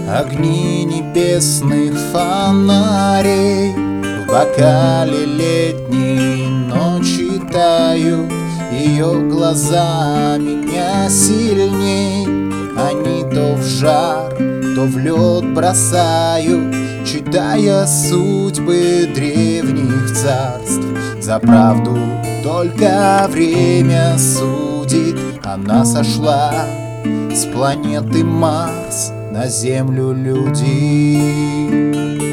Огни небесных фонарей в бокале летней ночи тают. Ее глаза меня сильней, они то в жар, то в лед бросают, читая судьбы древних царств. За правду только время судит. Она сошла с планеты Марс на землю людей.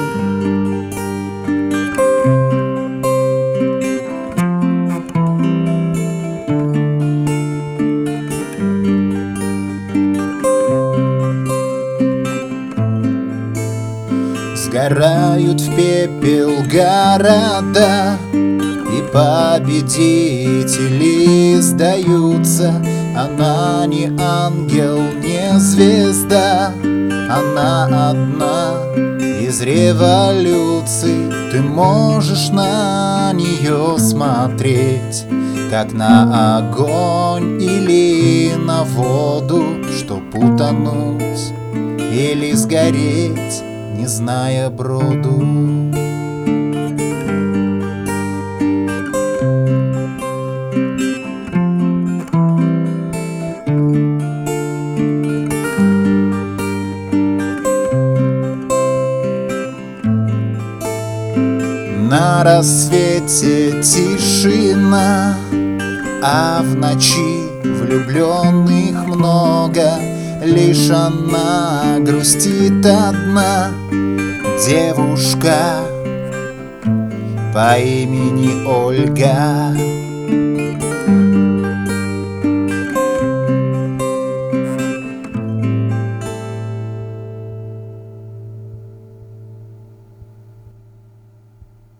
Сгорают в пепел города, и победители сдаются. Она не ангел, не звезда, она одна из революций. Ты можешь на нее смотреть, как на огонь или на воду, чтоб утонуть или сгореть, не зная броду. На рассвете тишина, а в ночи влюбленных много. Лишь она грустит одна, девушка по имени Ольга.